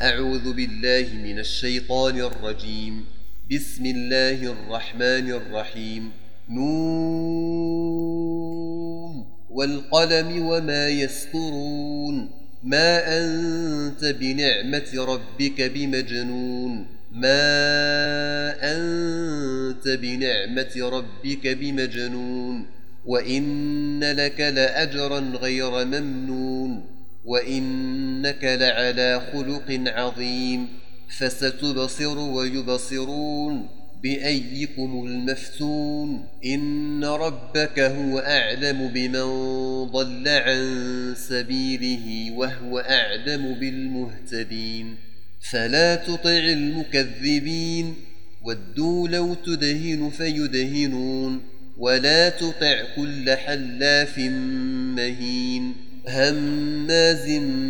أعوذ بالله من الشيطان الرجيم. بسم الله الرحمن الرحيم. نون والقلم وما يسطرون. ما أنت بنعمة ربك بمجنون. ما أنت بنعمة ربك بمجنون. وإن لك لأجرا غير ممنون. وإنك لعلى خلق عظيم. فستبصر ويبصرون بأيكم المفتون. إن ربك هو أعلم بمن ضل عن سبيله وهو أعلم بالمهتدين. فلا تطع المكذبين. ودوا لو تدهن فيدهنون. ولا تطع كل حلاف مهين هماز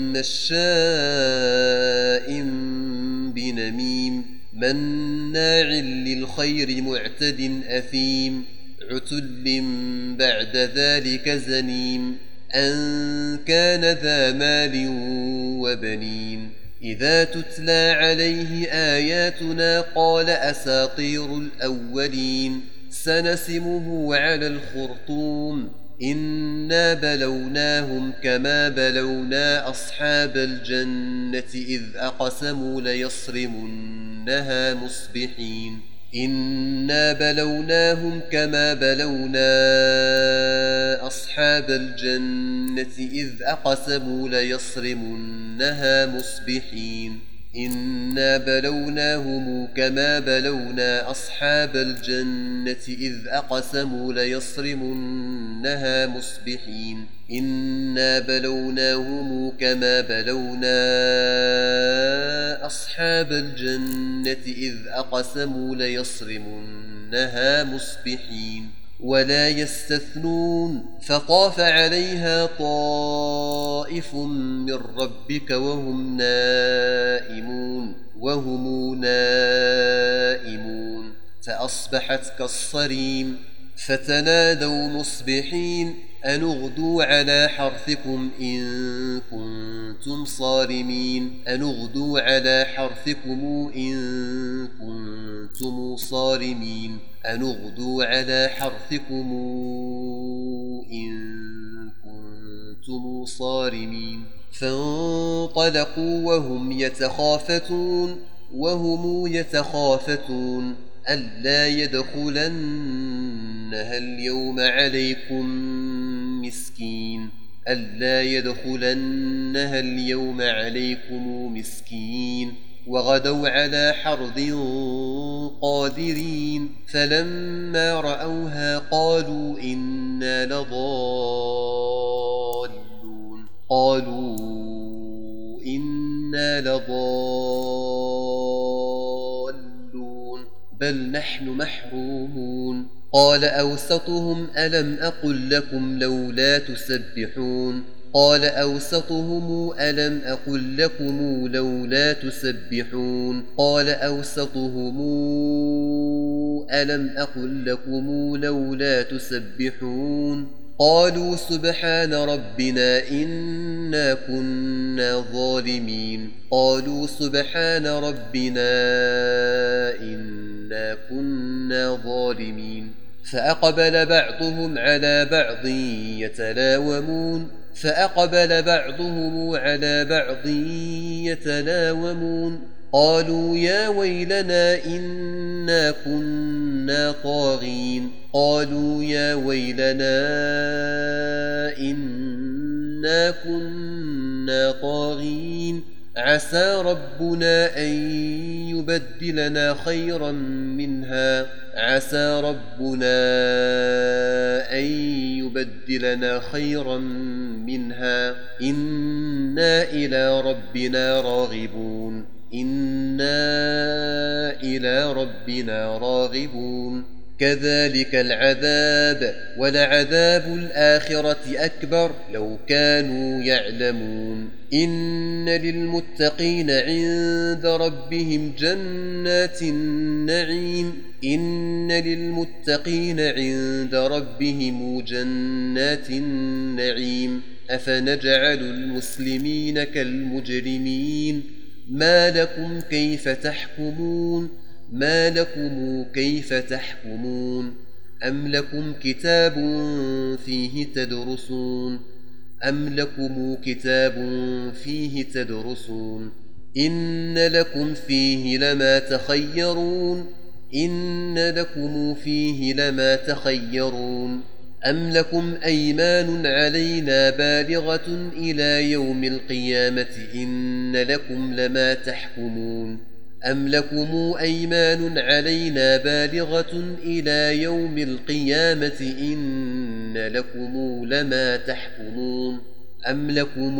مشاء بنميم مناع للخير معتد أثيم عتل بعد ذلك زنيم أن كان ذا مال وبنين. إذا تتلى عليه آياتنا قال أساطير الأولين. سنسمه على الخرطوم. إنا بلوناهم كما بلونا أصحاب الجنة إذ أقسموا ليصرمنها مصبحين. إنا بلوناهم كما بلونا أصحاب الجنة إذ أقسموا ليصرمنها مصبحين. إنا بلوناهم كما بلونا أصحاب الجنة إذ أقسموا ليصرمنها مصبحين. إنا بلوناهم كما بلونا أصحاب الجنة إذ أقسموا ليصرمنها مصبحين. ولا يستثنون. فطاف عليها طائف من ربك وهم نائمون فأصبحت كالصريم. فتنادوا مصبحين أن اغدوا على حرثكم إن كنتم صارمين. أن اغدوا على حرثكم إن كنتم صارمين. أن اغدوا على حرثكم إن كنتم صارمين. فانطلقوا وهم يتخافتون ألا يدخلنها اليوم عليكم مسكين. وغدوا على حرد قادرين. فلما رأوها قالوا إنا لضالون بل نحن محرومون. قال أوسطهم ألم أقل لكم لولا تسبحون. قال أوسطهم ألم أقل لكم لولا تسبحون. قال أوسطهم ألم أقل لكم لولا تسبحون. قالوا سبحان ربنا إنا كنا ظالمين. قالوا سبحان ربنا إنا كنا ظالمين. فأقبل بعضهم على بعض يتلاومون قالوا يا ويلنا إنا كنا طاغين عسى ربنا أن يبدلنا خيرا منها إنا إلى ربنا راغبون. كذلك العذاب ولعذاب الآخرة أكبر لو كانوا يعلمون. إن للمتقين عند ربهم جنات النعيم. أفنجعل المسلمين كالمجرمين ما لكم كيف تحكمون ما لكم كيف تحكمون أم لكم كتاب فيه تدرسون إن لكم فيه لما تخيرون أم لكم أيمان علينا بالغة إلى يوم القيامة إن لكم لما تحكمون أم لكم أيمان علينا بالغة إلى يوم القيامة إن لكم لما تحكمون أم لكم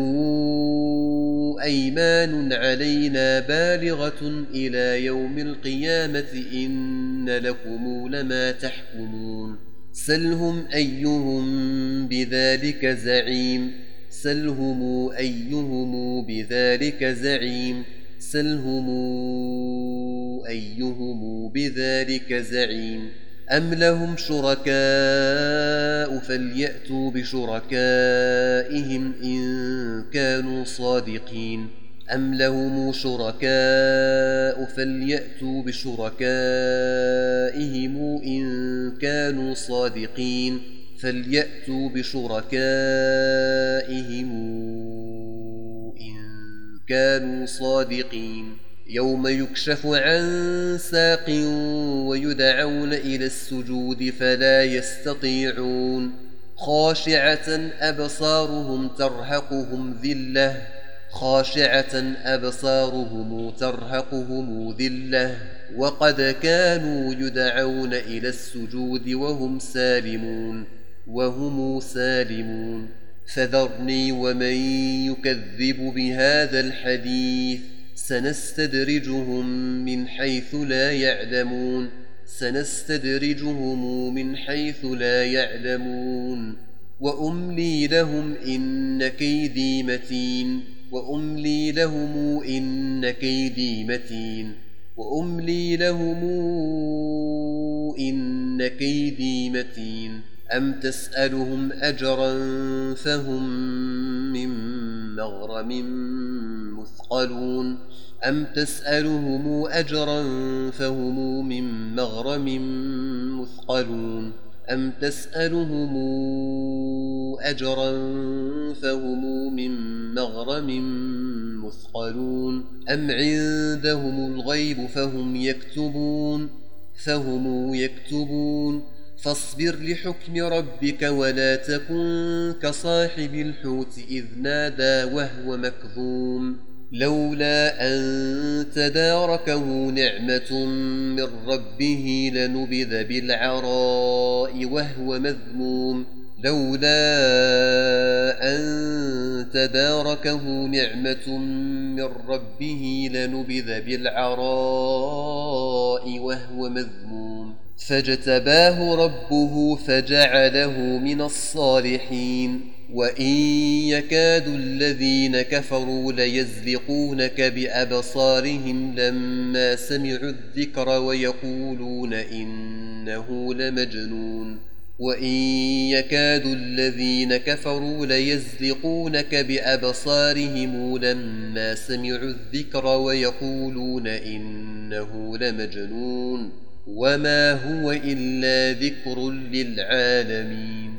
أيمان علينا بالغة إلى يوم القيامة إن لكم لما تحكمون سلهم أيهم بذلك زعيم أم لهم شركاء فليأتوا بشركائهم إن كانوا صادقين فليأتوا بشركائهم إن كانوا صادقين يوم يكشف عن ساق ويدعون إلى السجود فلا يستطيعون خاشعة أبصارهم ترهقهم ذلة وقد كانوا يدعون إلى السجود وهم سالمون فذرني ومن يكذب بهذا الحديث سنستدرجهم من حيث لا يعلمون وأملي لهم إن كيدي متين أم تسألهم أجرا فهم من مغرم مثقلون أم عندهم الغيب فهم يكتبون فاصبر لحكم ربك ولا تكن كصاحب الحوت إذ نادى وهو مكظوم لولا أن تداركه نعمة من ربه لنبذ بالعراء وهو مذموم فاجتباه ربه فجعله من الصالحين وإن يكاد الذين كفروا ليزلقونك بأبصارهم لما سمعوا الذكر ويقولون إنه لمجنون وما هو إلا ذكر للعالمين